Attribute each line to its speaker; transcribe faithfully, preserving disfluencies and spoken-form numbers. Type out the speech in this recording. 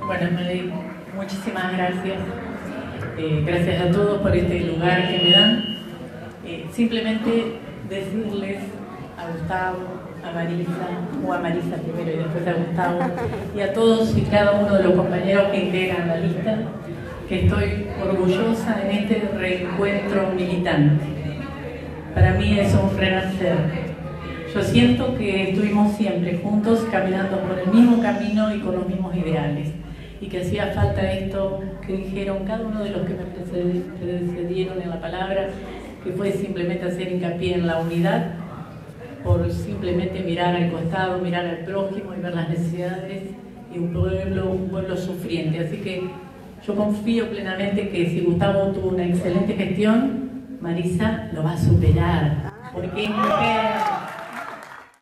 Speaker 1: Bueno, Meli, muchísimas gracias. Eh, gracias a todos por este lugar que me dan. Eh, simplemente decirles a Gustavo, a Marisa, o a Marisa primero y después a Gustavo, y a todos y cada uno de los compañeros que integran la lista, que estoy orgullosa en este reencuentro militante. Para mí es un renacer. Yo siento que estuvimos siempre juntos caminando por el mismo camino y con los mismos ideales, y que hacía falta esto que dijeron cada uno de los que me precedieron en la palabra, que fue simplemente hacer hincapié en la unidad, por simplemente mirar al costado, mirar al prójimo y ver las necesidades de un pueblo, un pueblo sufriente. Así que yo confío plenamente que si Gustavo tuvo una excelente gestión, Marisa lo va a superar, porque es mujer.